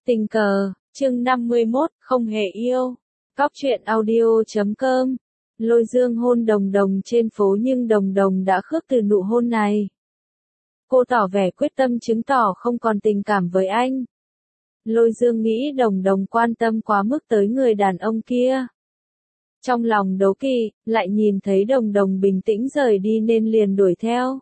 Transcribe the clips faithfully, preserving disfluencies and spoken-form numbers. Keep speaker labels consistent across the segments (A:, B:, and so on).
A: Tình cờ, chương năm mươi mốt, không hề yêu. Cóc truyện audio chấm com. Lôi Dương hôn Đồng Đồng trên phố nhưng Đồng Đồng đã khước từ nụ hôn này. Cô tỏ vẻ quyết tâm chứng tỏ không còn tình cảm với anh. Lôi Dương nghĩ Đồng Đồng quan tâm quá mức tới người đàn ông kia. Trong lòng đố kỵ, lại nhìn thấy Đồng Đồng bình tĩnh rời đi nên liền đuổi theo.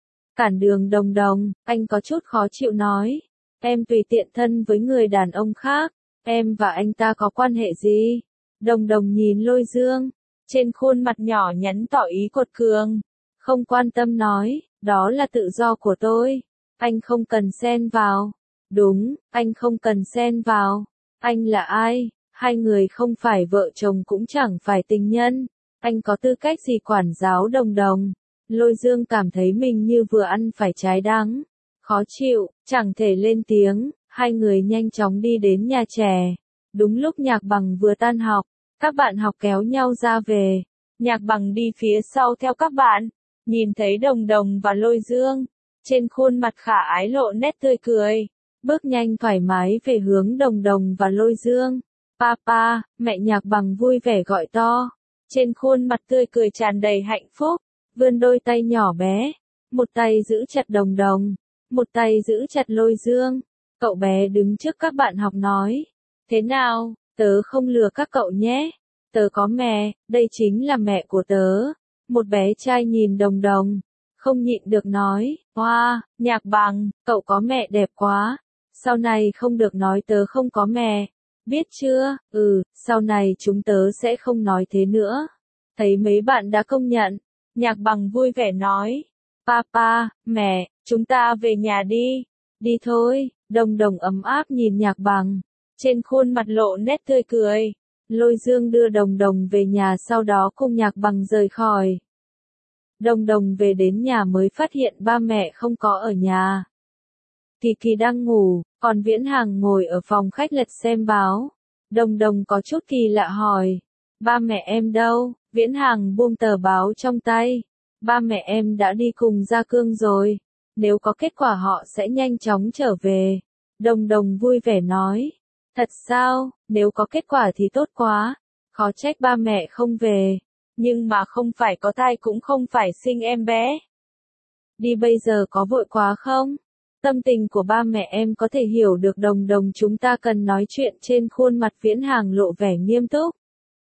A: Cản đường Đồng Đồng, anh có chút khó chịu nói. Em tùy tiện thân với người đàn ông khác, em và anh ta có quan hệ gì? Đồng Đồng nhìn Lôi Dương, trên khuôn mặt nhỏ nhắn tỏ ý cột cường. Không quan tâm nói, đó là tự do của tôi. Anh không cần xen vào. Đúng, anh không cần xen vào. Anh là ai? Hai người không phải vợ chồng cũng chẳng phải tình nhân. Anh có tư cách gì quản giáo Đồng Đồng? Lôi Dương cảm thấy mình như vừa ăn phải trái đắng. Khó chịu, chẳng thể lên tiếng, hai người nhanh chóng đi đến nhà trẻ. Đúng lúc Nhạc Bằng vừa tan học, các bạn học kéo nhau ra về. Nhạc Bằng đi phía sau theo các bạn, nhìn thấy Đồng Đồng và Lôi Dương. Trên khuôn mặt khả ái lộ nét tươi cười, bước nhanh thoải mái về hướng Đồng Đồng và Lôi Dương. Papa, mẹ Nhạc Bằng vui vẻ gọi to. Trên khuôn mặt tươi cười tràn đầy hạnh phúc, vươn đôi tay nhỏ bé. Một tay giữ chặt Đồng Đồng, một tay giữ chặt Lôi Dương. Cậu bé đứng trước các bạn học nói. Thế nào, tớ không lừa các cậu nhé. Tớ có mẹ, đây chính là mẹ của tớ. Một bé trai nhìn Đồng Đồng, không nhịn được nói. Wow, Nhạc Bằng, cậu có mẹ đẹp quá. Sau này không được nói tớ không có mẹ. Biết chưa? Ừ, sau này chúng tớ sẽ không nói thế nữa. Thấy mấy bạn đã công nhận, Nhạc Bằng vui vẻ nói. Papa, mẹ, chúng ta về nhà đi. Đi thôi. Đồng Đồng ấm áp nhìn Nhạc Bằng, trên khuôn mặt lộ nét tươi cười. Lôi Dương đưa Đồng Đồng về nhà, sau đó cùng Nhạc Bằng rời khỏi. Đồng Đồng về đến nhà mới phát hiện ba mẹ không có ở nhà. Kỳ Kỳ đang ngủ, còn Viễn Hàng ngồi ở phòng khách lật xem báo. Đồng Đồng có chút kỳ lạ hỏi. Ba mẹ em đâu? Viễn Hàng buông tờ báo trong tay. Ba mẹ em đã đi cùng Gia Cương rồi. Nếu có kết quả họ sẽ nhanh chóng trở về. Đồng Đồng vui vẻ nói. Thật sao? Nếu có kết quả thì tốt quá. Khó trách ba mẹ không về. Nhưng mà không phải có thai cũng không phải sinh em bé. Đi bây giờ có vội quá không? Tâm tình của ba mẹ em có thể hiểu được. Đồng Đồng, chúng ta cần nói chuyện. Trên khuôn mặt Viễn Hàng lộ vẻ nghiêm túc.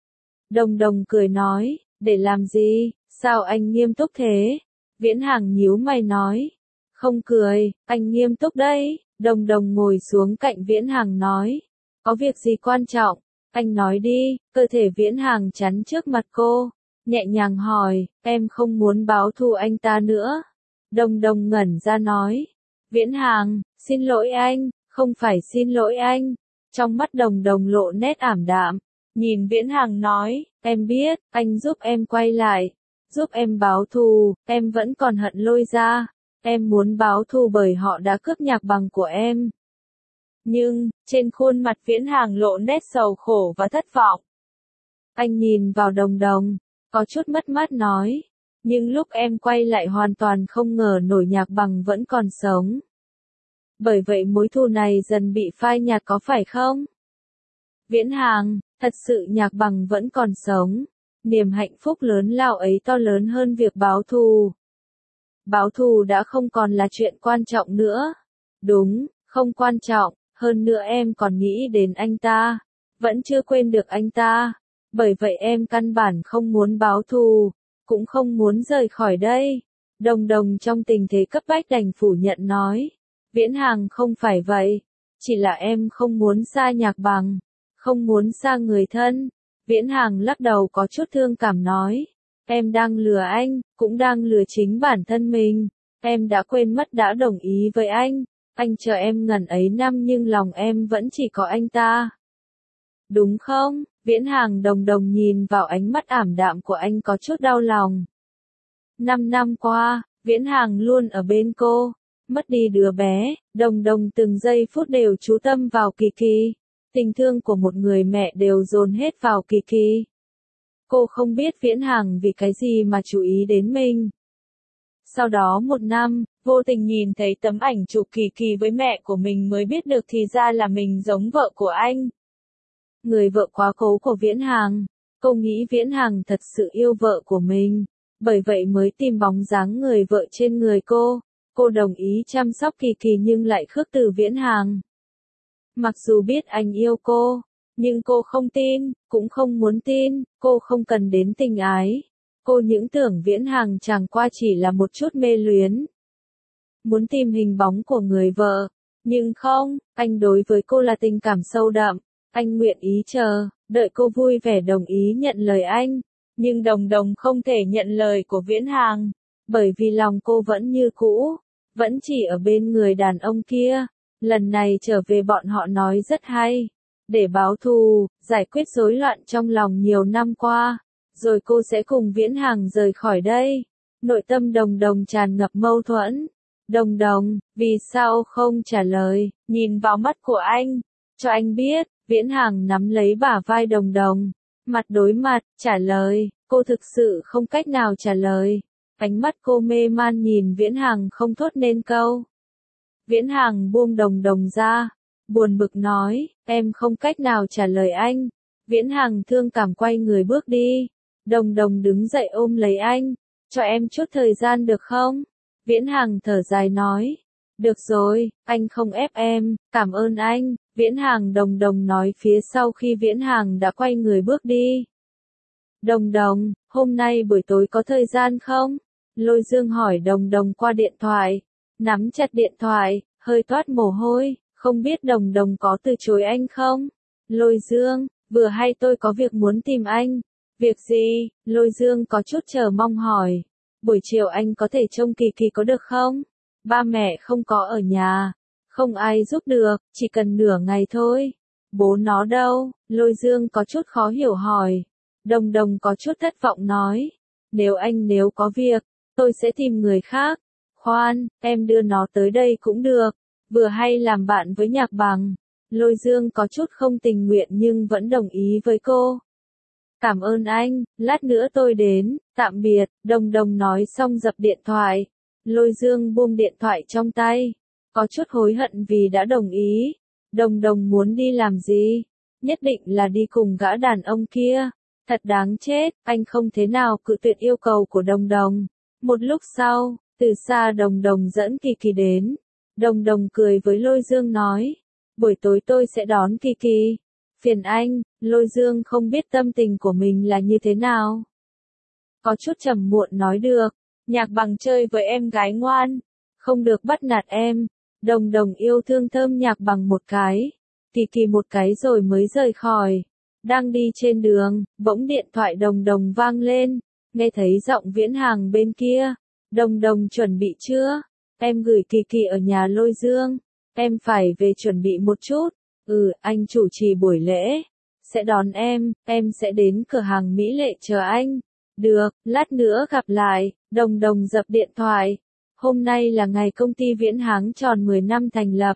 A: Đồng Đồng cười nói. Để làm gì? Sao anh nghiêm túc thế? Viễn Hàng nhíu mày nói. Không cười, anh nghiêm túc đấy. Đồng Đồng ngồi xuống cạnh Viễn Hàng nói. Có việc gì quan trọng? Anh nói đi. Cơ thể Viễn Hàng chắn trước mặt cô, nhẹ nhàng hỏi. Em không muốn báo thù anh ta nữa. Đồng Đồng ngẩn ra nói. Viễn Hàng, xin lỗi anh, không phải xin lỗi anh. Trong mắt Đồng Đồng lộ nét ảm đạm, nhìn Viễn Hàng nói. Em biết, anh giúp em quay lại, giúp em báo thù. Em vẫn còn hận Lôi gia. Em muốn báo thù bởi họ đã cướp Nhạc Bằng của em. Nhưng, trên khuôn mặt Viễn Hàng lộ nét sầu khổ và thất vọng. Anh nhìn vào Đồng Đồng, có chút mất mát nói. Nhưng lúc em quay lại hoàn toàn không ngờ nổi Nhạc Bằng vẫn còn sống. Bởi vậy mối thù này dần bị phai nhạt có phải không? Viễn Hàng, thật sự Nhạc Bằng vẫn còn sống. Niềm hạnh phúc lớn lao ấy to lớn hơn việc báo thù. Báo thù đã không còn là chuyện quan trọng nữa. Đúng, không quan trọng, hơn nữa em còn nghĩ đến anh ta. Vẫn chưa quên được anh ta. Bởi vậy em căn bản không muốn báo thù, cũng không muốn rời khỏi đây. Đồng Đồng trong tình thế cấp bách đành phủ nhận nói. Viễn Hàng, không phải vậy. Chỉ là em không muốn xa Nhạc Bằng, không muốn xa người thân. Viễn Hàng lắc đầu có chút thương cảm nói. Em đang lừa anh, cũng đang lừa chính bản thân mình. Em đã quên mất đã đồng ý với anh. Anh chờ em ngần ấy năm nhưng lòng em vẫn chỉ có anh ta. Đúng không? Viễn Hàng. Đồng Đồng nhìn vào ánh mắt ảm đạm của anh có chút đau lòng. Năm năm qua, Viễn Hàng luôn ở bên cô. Mất đi đứa bé, Đồng Đồng từng giây phút đều chú tâm vào Kỳ Kỳ. Tình thương của một người mẹ đều dồn hết vào Kỳ Kỳ. Cô không biết Viễn Hàng vì cái gì mà chú ý đến mình. Sau đó một năm, vô tình nhìn thấy tấm ảnh chụp Kỳ Kỳ với mẹ của mình mới biết được thì ra là mình giống vợ của anh. Người vợ quá cố của Viễn Hàng. Cô nghĩ Viễn Hàng thật sự yêu vợ của mình, bởi vậy mới tìm bóng dáng người vợ trên người cô. Cô đồng ý chăm sóc Kỳ Kỳ nhưng lại khước từ Viễn Hàng. Mặc dù biết anh yêu cô, nhưng cô không tin, cũng không muốn tin, cô không cần đến tình ái. Cô những tưởng Viễn Hàng chẳng qua chỉ là một chút mê luyến. Muốn tìm hình bóng của người vợ, nhưng không, anh đối với cô là tình cảm sâu đậm. Anh nguyện ý chờ, đợi cô vui vẻ đồng ý nhận lời anh. Nhưng Đồng Đồng không thể nhận lời của Viễn Hàng, bởi vì lòng cô vẫn như cũ, vẫn chỉ ở bên người đàn ông kia. Lần này trở về bọn họ nói rất hay, để báo thù, giải quyết rối loạn trong lòng nhiều năm qua, rồi cô sẽ cùng Viễn Hàng rời khỏi đây. Nội tâm Đồng Đồng tràn ngập mâu thuẫn. Đồng Đồng, vì sao không trả lời, nhìn vào mắt của anh, cho anh biết. Viễn Hàng nắm lấy bả vai Đồng Đồng, mặt đối mặt, trả lời. Cô thực sự không cách nào trả lời. Ánh mắt cô mê man nhìn Viễn Hàng không thốt nên câu. Viễn Hàng buông Đồng Đồng ra, buồn bực nói, em không cách nào trả lời anh. Viễn Hàng thương cảm quay người bước đi. Đồng Đồng đứng dậy ôm lấy anh, cho em chút thời gian được không? Viễn Hàng thở dài nói, được rồi, anh không ép em, cảm ơn anh. Viễn Hàng Đồng Đồng nói phía sau khi Viễn Hàng đã quay người bước đi. Đồng Đồng, hôm nay buổi tối có thời gian không? Lôi Dương hỏi Đồng Đồng qua điện thoại, nắm chặt điện thoại, hơi toát mồ hôi, không biết Đồng Đồng có từ chối anh không? Lôi Dương, vừa hay tôi có việc muốn tìm anh. Việc gì? Lôi Dương có chút chờ mong hỏi. Buổi chiều anh có thể trông Kỳ Kỳ có được không? Ba mẹ không có ở nhà, không ai giúp được, chỉ cần nửa ngày thôi. Bố nó đâu? Lôi Dương có chút khó hiểu hỏi. Đồng Đồng có chút thất vọng nói, nếu anh nếu có việc, tôi sẽ tìm người khác. Khoan, em đưa nó tới đây cũng được, vừa hay làm bạn với Nhạc Bằng. Lôi Dương có chút không tình nguyện nhưng vẫn đồng ý với cô. Cảm ơn anh, lát nữa tôi đến, tạm biệt. Đồng Đồng nói xong dập điện thoại. Lôi Dương buông điện thoại trong tay, có chút hối hận vì đã đồng ý. Đồng Đồng muốn đi làm gì? Nhất định là đi cùng gã đàn ông kia. Thật đáng chết, anh không thế nào cự tuyệt yêu cầu của Đồng Đồng. Một lúc sau, từ xa Đồng Đồng dẫn Kỳ Kỳ đến. Đồng Đồng cười với Lôi Dương nói, buổi tối tôi sẽ đón Kỳ Kỳ. Phiền anh. Lôi Dương không biết tâm tình của mình là như thế nào. Có chút trầm muộn nói được, Nhạc Bằng chơi với em gái ngoan, không được bắt nạt em. Đồng Đồng yêu thương thơm Nhạc Bằng một cái, Kỳ Kỳ một cái rồi mới rời khỏi. Đang đi trên đường, bỗng điện thoại Đồng Đồng vang lên, nghe thấy giọng Viễn Hàng bên kia. Đồng Đồng chuẩn bị chưa? Em gửi Kỳ Kỳ ở nhà Lôi Dương, em phải về chuẩn bị một chút. Ừ, anh chủ trì buổi lễ, sẽ đón em, em sẽ đến cửa hàng mỹ lệ chờ anh. Được, lát nữa gặp lại. Đồng Đồng dập điện thoại. Hôm nay là ngày công ty Viễn Hàng tròn mười năm thành lập.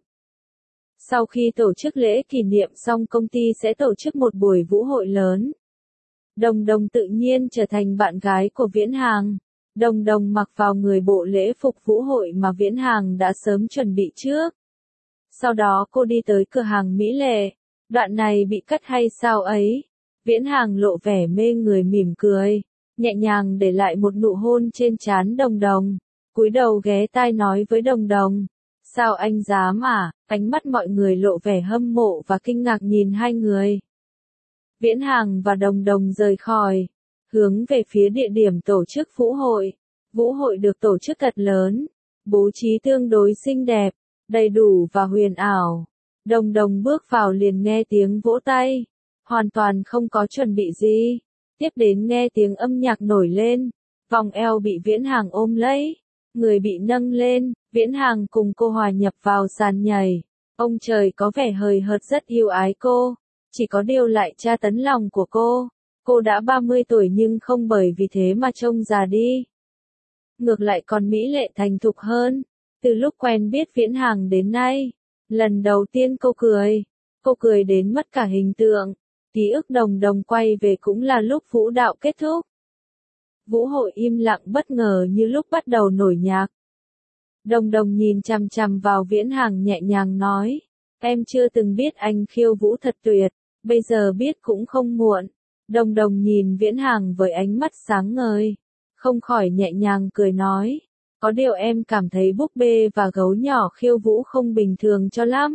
A: Sau khi tổ chức lễ kỷ niệm xong công ty sẽ tổ chức một buổi vũ hội lớn. Đồng Đồng tự nhiên trở thành bạn gái của Viễn Hàng. Đồng Đồng mặc vào người bộ lễ phục vũ hội mà Viễn Hàng đã sớm chuẩn bị trước. Sau đó cô đi tới cửa hàng mỹ lệ. Đoạn này bị cắt hay sao ấy? Viễn Hàng lộ vẻ mê người mỉm cười, nhẹ nhàng để lại một nụ hôn trên trán Đồng Đồng. Cúi đầu ghé tai nói với Đồng Đồng, sao anh dám à? Ánh mắt mọi người lộ vẻ hâm mộ và kinh ngạc nhìn hai người. Viễn Hàng và Đồng Đồng rời khỏi, hướng về phía địa điểm tổ chức vũ hội. Vũ hội được tổ chức thật lớn, bố trí tương đối xinh đẹp, đầy đủ và huyền ảo. Đồng Đồng bước vào liền nghe tiếng vỗ tay, hoàn toàn không có chuẩn bị gì. Tiếp đến nghe tiếng âm nhạc nổi lên, vòng eo bị Viễn Hàng ôm lấy, người bị nâng lên, Viễn Hàng cùng cô hòa nhập vào sàn nhảy. Ông trời có vẻ hời hợt rất yêu ái cô, chỉ có điều lại tra tấn lòng của cô. Cô đã ba mươi tuổi nhưng không bởi vì thế mà trông già đi. Ngược lại còn mỹ lệ thành thục hơn. Từ lúc quen biết Viễn Hàng đến nay, lần đầu tiên cô cười, cô cười đến mất cả hình tượng. Ký ức Đồng Đồng quay về cũng là lúc vũ đạo kết thúc. Vũ hội im lặng bất ngờ như lúc bắt đầu nổi nhạc. Đồng đồng nhìn chằm chằm vào Viễn Hàng nhẹ nhàng nói. Em chưa từng biết anh khiêu vũ thật tuyệt, bây giờ biết cũng không muộn. Đồng đồng nhìn Viễn Hàng với ánh mắt sáng ngời, không khỏi nhẹ nhàng cười nói. Có điều em cảm thấy búp bê và gấu nhỏ khiêu vũ không bình thường cho lắm.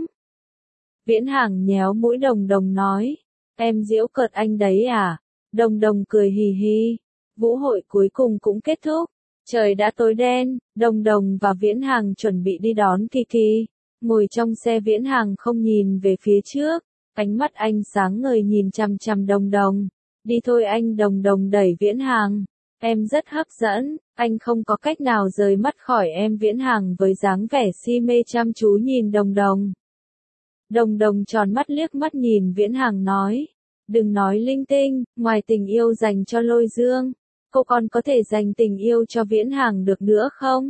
A: Viễn Hàng nhéo mũi đồng đồng nói. Em giễu cợt anh đấy à? Đồng đồng cười hì hì. Vũ hội cuối cùng cũng kết thúc. Trời đã tối đen, đồng đồng và Viễn Hàng chuẩn bị đi đón Kiki. Ngồi trong xe Viễn Hàng không nhìn về phía trước. Ánh mắt anh sáng ngời nhìn chằm chằm đồng đồng. Đi thôi anh, đồng đồng đẩy Viễn Hàng. Em rất hấp dẫn, anh không có cách nào rời mắt khỏi em. Viễn Hàng với dáng vẻ si mê chăm chú nhìn đồng đồng. Đồng đồng tròn mắt liếc mắt nhìn Viễn Hàng nói. Đừng nói linh tinh, ngoài tình yêu dành cho Lôi Dương, cô còn có thể dành tình yêu cho Viễn Hàng được nữa không?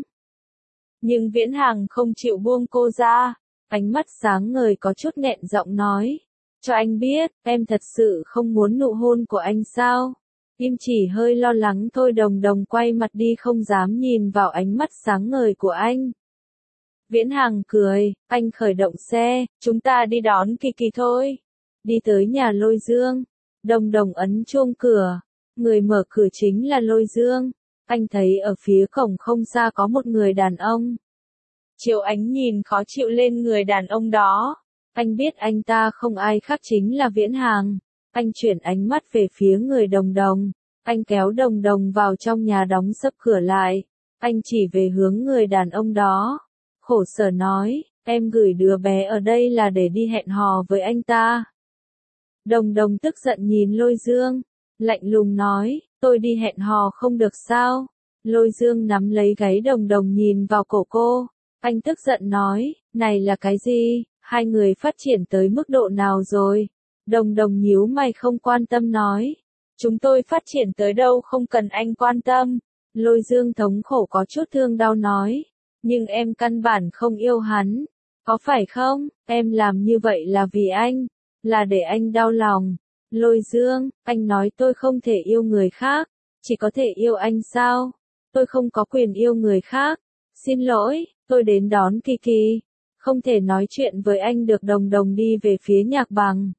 A: Nhưng Viễn Hàng không chịu buông cô ra, ánh mắt sáng ngời có chút nghẹn giọng nói. Cho anh biết, em thật sự không muốn nụ hôn của anh sao? Im chỉ hơi lo lắng thôi. Đồng đồng quay mặt đi không dám nhìn vào ánh mắt sáng ngời của anh. Viễn Hàng cười, anh khởi động xe, chúng ta đi đón Kiki thôi. Đi tới nhà Lôi Dương, đồng đồng ấn chuông cửa, người mở cửa chính là Lôi Dương. Anh thấy ở phía cổng không xa có một người đàn ông. Chiếu ánh nhìn khó chịu lên người đàn ông đó. Anh biết anh ta không ai khác chính là Viễn Hàng. Anh chuyển ánh mắt về phía người đồng đồng. Anh kéo đồng đồng vào trong nhà đóng sập cửa lại. Anh chỉ về hướng người đàn ông đó. Khổ sở nói, em gửi đứa bé ở đây là để đi hẹn hò với anh ta. Đồng đồng tức giận nhìn Lôi Dương. Lạnh lùng nói, tôi đi hẹn hò không được sao? Lôi Dương nắm lấy gáy đồng đồng nhìn vào cổ cô. Anh tức giận nói, này là cái gì? Hai người phát triển tới mức độ nào rồi? Đồng đồng nhíu mày không quan tâm nói. Chúng tôi phát triển tới đâu không cần anh quan tâm. Lôi Dương thống khổ có chút thương đau nói. Nhưng em căn bản không yêu hắn. Có phải không? Em làm như vậy là vì anh. Là để anh đau lòng. Lôi Dương, anh nói tôi không thể yêu người khác. Chỉ có thể yêu anh sao? Tôi không có quyền yêu người khác. Xin lỗi, tôi đến đón Kiki. Không thể nói chuyện với anh được. Đồng đồng đi về phía nhạc bằng.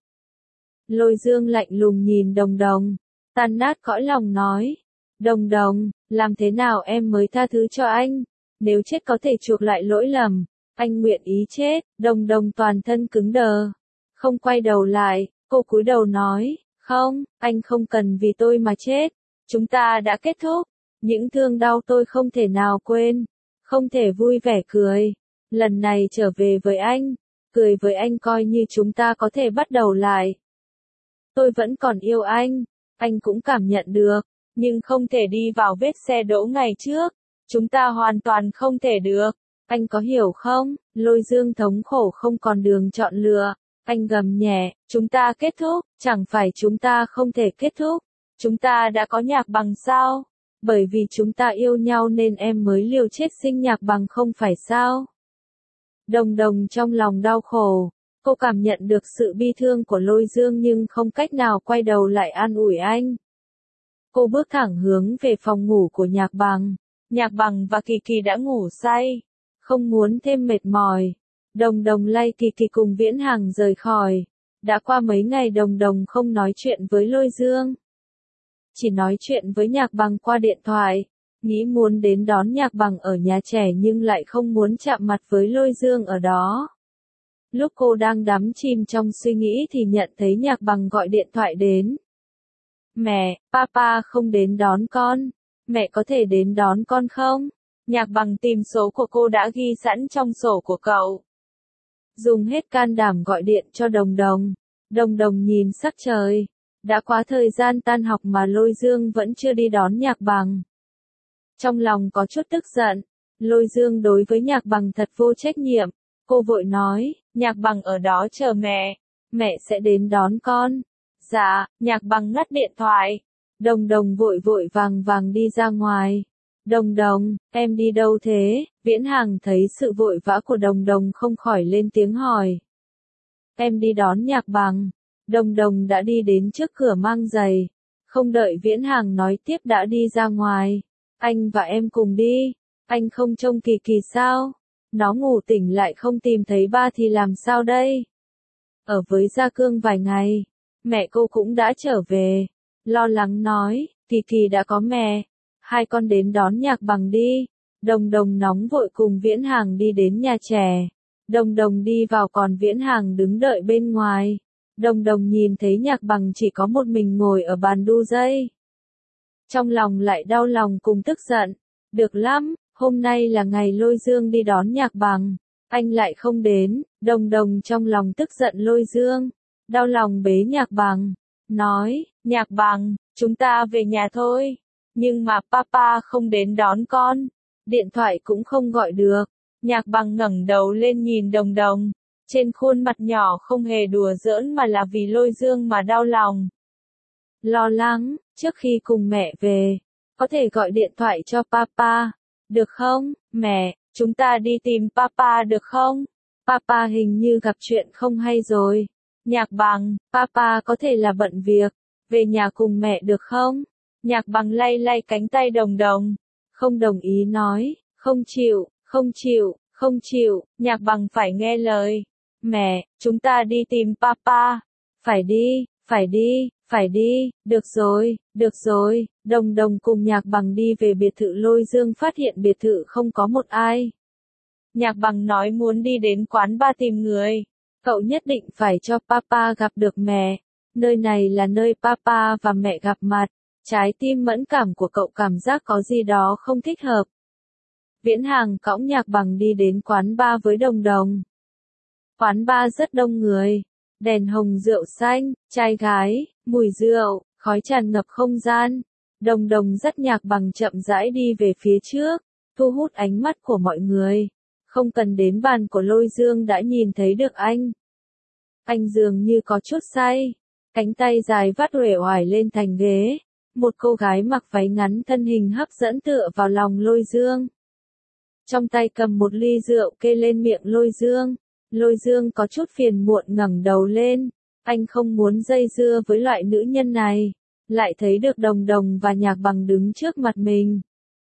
A: Lôi Dương lạnh lùng nhìn đồng đồng. Tan nát cõi lòng nói. Đồng đồng, làm thế nào em mới tha thứ cho anh? Nếu chết có thể chuộc lại lỗi lầm, anh nguyện ý chết. Đồng đồng toàn thân cứng đờ. Không quay đầu lại, cô cúi đầu nói. Không, anh không cần vì tôi mà chết. Chúng ta đã kết thúc. Những thương đau tôi không thể nào quên. Không thể vui vẻ cười. Lần này trở về với anh. Cười với anh coi như chúng ta có thể bắt đầu lại. Tôi vẫn còn yêu anh. Anh cũng cảm nhận được. Nhưng không thể đi vào vết xe đỗ ngày trước. Chúng ta hoàn toàn không thể được. Anh có hiểu không? Lôi Dương thống khổ không còn đường chọn lựa. Anh gầm nhẹ, chúng ta kết thúc, chẳng phải chúng ta không thể kết thúc. Chúng ta đã có nhạc bằng sao? Bởi vì chúng ta yêu nhau nên em mới liều chết sinh nhạc bằng không phải sao? Đồng đồng trong lòng đau khổ. Cô cảm nhận được sự bi thương của Lôi Dương nhưng không cách nào quay đầu lại an ủi anh. Cô bước thẳng hướng về phòng ngủ của nhạc bằng. Nhạc bằng và Kiki đã ngủ say. Không muốn thêm mệt mỏi. Đồng đồng lay Kiki cùng Viễn Hàng rời khỏi. Đã qua mấy ngày đồng đồng không nói chuyện với Lôi Dương. Chỉ nói chuyện với nhạc bằng qua điện thoại. Nghĩ muốn đến đón nhạc bằng ở nhà trẻ nhưng lại không muốn chạm mặt với Lôi Dương ở đó. Lúc cô đang đắm chìm trong suy nghĩ thì nhận thấy nhạc bằng gọi điện thoại đến. Mẹ, papa không đến đón con. Mẹ có thể đến đón con không? Nhạc bằng tìm số của cô đã ghi sẵn trong sổ của cậu. Dùng hết can đảm gọi điện cho đồng đồng. Đồng đồng nhìn sắc trời. Đã quá thời gian tan học mà Lôi Dương vẫn chưa đi đón nhạc bằng. Trong lòng có chút tức giận. Lôi Dương đối với nhạc bằng thật vô trách nhiệm. Cô vội nói, nhạc bằng ở đó chờ mẹ. Mẹ sẽ đến đón con. Dạ, nhạc bằng ngắt điện thoại. Đồng đồng vội vội vàng vàng đi ra ngoài. Đồng đồng, em đi đâu thế? Viễn Hàng thấy sự vội vã của đồng đồng không khỏi lên tiếng hỏi. Em đi đón nhạc bằng. Đồng đồng đã đi đến trước cửa mang giày. Không đợi Viễn Hàng nói tiếp đã đi ra ngoài. Anh và em cùng đi. Anh không trông Kỳ Kỳ sao? Nó ngủ tỉnh lại không tìm thấy ba thì làm sao đây? Ở với Gia Cương vài ngày, mẹ cô cũng đã trở về. Lo lắng nói, Kỳ Kỳ đã có mẹ. Hai con đến đón Nhạc Bằng đi. Đồng Đồng nóng vội cùng Viễn Hàng đi đến nhà trẻ. Đồng Đồng đi vào còn Viễn Hàng đứng đợi bên ngoài. Đồng Đồng nhìn thấy Nhạc Bằng chỉ có một mình ngồi ở bàn đu dây. Trong lòng lại đau lòng cùng tức giận. Được lắm, hôm nay là ngày Lôi Dương đi đón Nhạc Bằng. Anh lại không đến, Đồng Đồng trong lòng tức giận Lôi Dương. Đau lòng bế Nhạc Bằng. Nói, Nhạc Bằng, chúng ta về nhà thôi. Nhưng mà papa không đến đón con. Điện thoại cũng không gọi được. Nhạc Bằng ngẩng đầu lên nhìn Đồng Đồng. Trên khuôn mặt nhỏ không hề đùa giỡn mà là vì Lôi Dương mà đau lòng. Lo lắng, trước khi cùng mẹ về, có thể gọi điện thoại cho papa. Được không, mẹ, chúng ta đi tìm papa được không? Papa hình như gặp chuyện không hay rồi. Nhạc Bằng, papa có thể là bận việc. Về nhà cùng mẹ được không? Nhạc Bằng lay lay cánh tay Đồng Đồng. Không đồng ý nói, không chịu, không chịu, không chịu, Nhạc Bằng phải nghe lời. Mẹ, chúng ta đi tìm papa. Phải đi, phải đi, phải đi, được rồi, được rồi. Đồng Đồng cùng Nhạc Bằng đi về biệt thự Lôi Dương phát hiện biệt thự không có một ai. Nhạc Bằng nói muốn đi đến quán bar tìm người. Cậu nhất định phải cho papa gặp được mẹ. Nơi này là nơi papa và mẹ gặp mặt. Trái tim mẫn cảm của cậu cảm giác có gì đó không thích hợp. Viễn Hàng cõng Nhạc Bằng đi đến quán bar với Đồng Đồng. Quán bar rất đông người. Đèn hồng rượu xanh, trai gái, mùi rượu, khói tràn ngập không gian. Đồng Đồng dắt Nhạc Bằng chậm rãi đi về phía trước, thu hút ánh mắt của mọi người. Không cần đến bàn của Lôi Dương đã nhìn thấy được anh. Anh dường như có chút say. Cánh tay dài vắt uể oải lên thành ghế. Một cô gái mặc váy ngắn thân hình hấp dẫn tựa vào lòng Lôi Dương. Trong tay cầm một ly rượu kê lên miệng Lôi Dương. Lôi Dương có chút phiền muộn ngẩng đầu lên. Anh không muốn dây dưa với loại nữ nhân này. Lại thấy được Đồng Đồng và Nhạc Bằng đứng trước mặt mình.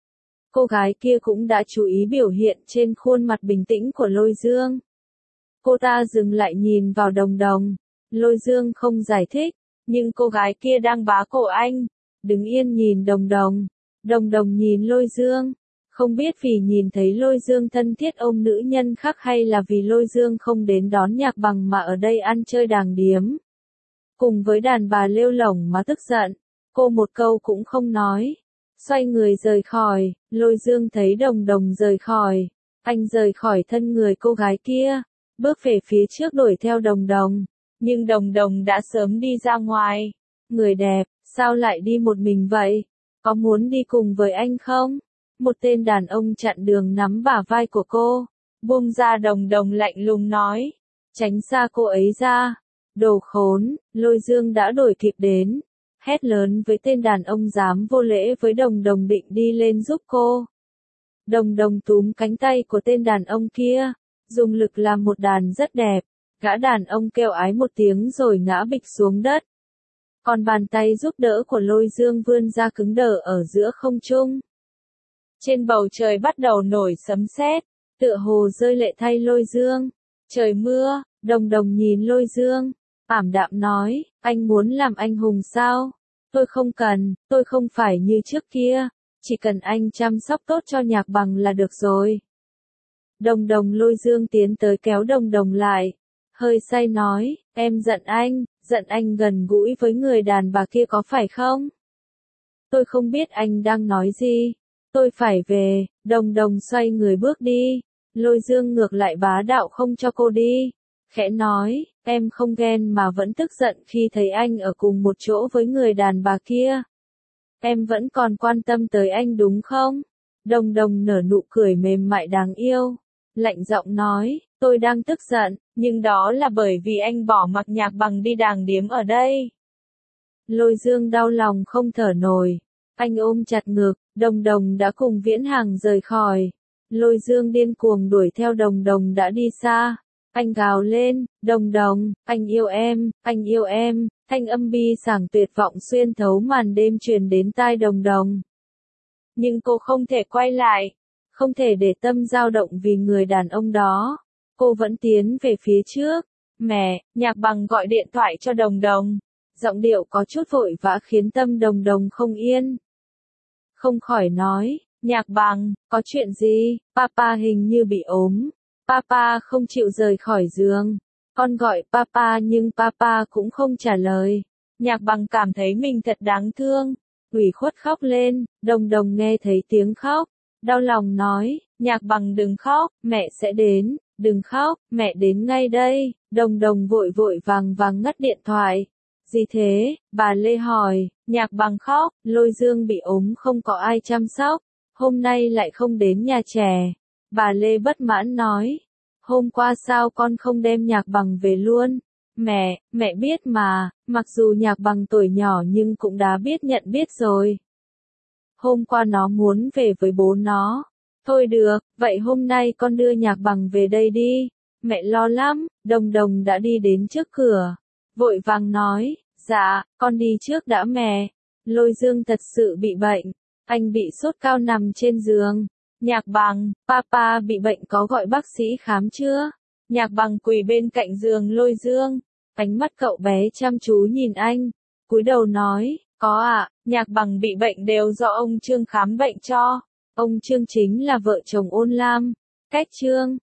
A: Cô gái kia cũng đã chú ý biểu hiện trên khuôn mặt bình tĩnh của Lôi Dương. Cô ta dừng lại nhìn vào Đồng Đồng. Lôi Dương không giải thích, nhưng cô gái kia đang bá cổ anh. Đứng yên nhìn Đồng Đồng. Đồng Đồng nhìn Lôi Dương. Không biết vì nhìn thấy Lôi Dương thân thiết ôm nữ nhân khác hay là vì Lôi Dương không đến đón Nhạc Bằng mà ở đây ăn chơi đàng điếm. Cùng với đàn bà lêu lổng mà tức giận, cô một câu cũng không nói. Xoay người rời khỏi, Lôi Dương thấy Đồng Đồng rời khỏi. Anh rời khỏi thân người cô gái kia, bước về phía trước đuổi theo Đồng Đồng. Nhưng Đồng Đồng đã sớm đi ra ngoài. Người đẹp, sao lại đi một mình vậy? Có muốn đi cùng với anh không? Một tên đàn ông chặn đường nắm bả vai của cô. Buông ra. Đồng Đồng lạnh lùng nói. Tránh xa cô ấy ra. Đồ khốn, Lôi Dương đã đuổi kịp đến. Hét lớn với tên đàn ông dám vô lễ với Đồng Đồng định đi lên giúp cô. Đồng Đồng túm cánh tay của tên đàn ông kia. Dùng lực làm một đàn rất đẹp. Gã đàn ông kêu ái một tiếng rồi ngã bịch xuống đất. Còn bàn tay giúp đỡ của Lôi Dương vươn ra cứng đờ ở giữa không trung. Trên bầu trời bắt đầu nổi sấm sét, tựa hồ rơi lệ thay Lôi Dương. Trời mưa, Đồng Đồng nhìn Lôi Dương, ảm đạm nói, anh muốn làm anh hùng sao? Tôi không cần, tôi không phải như trước kia, chỉ cần anh chăm sóc tốt cho Nhạc Bằng là được rồi. Đồng Đồng Lôi Dương tiến tới kéo Đồng Đồng lại, hơi say nói, em giận anh, giận anh gần gũi với người đàn bà kia có phải không? Tôi không biết anh đang nói gì. Tôi phải về. Đồng Đồng xoay người bước đi. Lôi Dương ngược lại bá đạo không cho cô đi. Khẽ nói, em không ghen mà vẫn tức giận khi thấy anh ở cùng một chỗ với người đàn bà kia. Em vẫn còn quan tâm tới anh đúng không? Đồng Đồng nở nụ cười mềm mại đáng yêu. Lạnh giọng nói, tôi đang tức giận, nhưng đó là bởi vì anh bỏ mặc Nhạc Bằng đi đàng điếm ở đây. Lôi Dương đau lòng không thở nổi. Anh ôm chặt ngực, Đồng Đồng đã cùng Viễn Hàng rời khỏi. Lôi Dương điên cuồng đuổi theo Đồng Đồng đã đi xa. Anh gào lên, Đồng Đồng, anh yêu em, anh yêu em. Thanh âm bi sảng tuyệt vọng xuyên thấu màn đêm truyền đến tai Đồng Đồng. Nhưng cô không thể quay lại. không thể để tâm dao động vì người đàn ông đó. Cô vẫn tiến về phía trước. Mẹ, Nhạc Bằng gọi điện thoại cho Đồng Đồng. Giọng điệu có chút vội vã khiến tâm Đồng Đồng không yên. Không khỏi nói, Nhạc Bằng, có chuyện gì? Papa hình như bị ốm. Papa không chịu rời khỏi giường. Con gọi Papa nhưng Papa cũng không trả lời. Nhạc Bằng cảm thấy mình thật đáng thương. Ủy khuất khóc lên. Đồng Đồng nghe thấy tiếng khóc. Đau lòng nói, Nhạc Bằng đừng khóc, mẹ sẽ đến. Đừng khóc, mẹ đến ngay đây. Đồng Đồng vội vội vàng vàng ngắt điện thoại. Gì thế? Bà Lê hỏi. Nhạc Bằng khóc, Lôi Dương bị ốm không có ai chăm sóc. Hôm nay lại không đến nhà trẻ. Bà Lê bất mãn nói. Hôm qua sao con không đem Nhạc Bằng về luôn? Mẹ, mẹ biết mà, mặc dù Nhạc Bằng tuổi nhỏ nhưng cũng đã biết nhận biết rồi. Hôm qua nó muốn về với bố nó. Thôi được, vậy hôm nay con đưa Nhạc Bằng về đây đi. Mẹ lo lắm. Đồng Đồng đã đi đến trước cửa. Vội vàng nói, dạ, con đi trước đã mẹ. Lôi Dương thật sự bị bệnh. Anh bị sốt cao nằm trên giường. Nhạc Bằng, Papa bị bệnh có gọi bác sĩ khám chưa? Nhạc Bằng quỳ bên cạnh giường Lôi Dương. Ánh mắt cậu bé chăm chú nhìn anh. Cúi đầu nói, có ạ, à, Nhạc Bằng bị bệnh đều do ông Trương khám bệnh cho. Ông Trương chính là vợ chồng Ôn Lam. Cách Trương,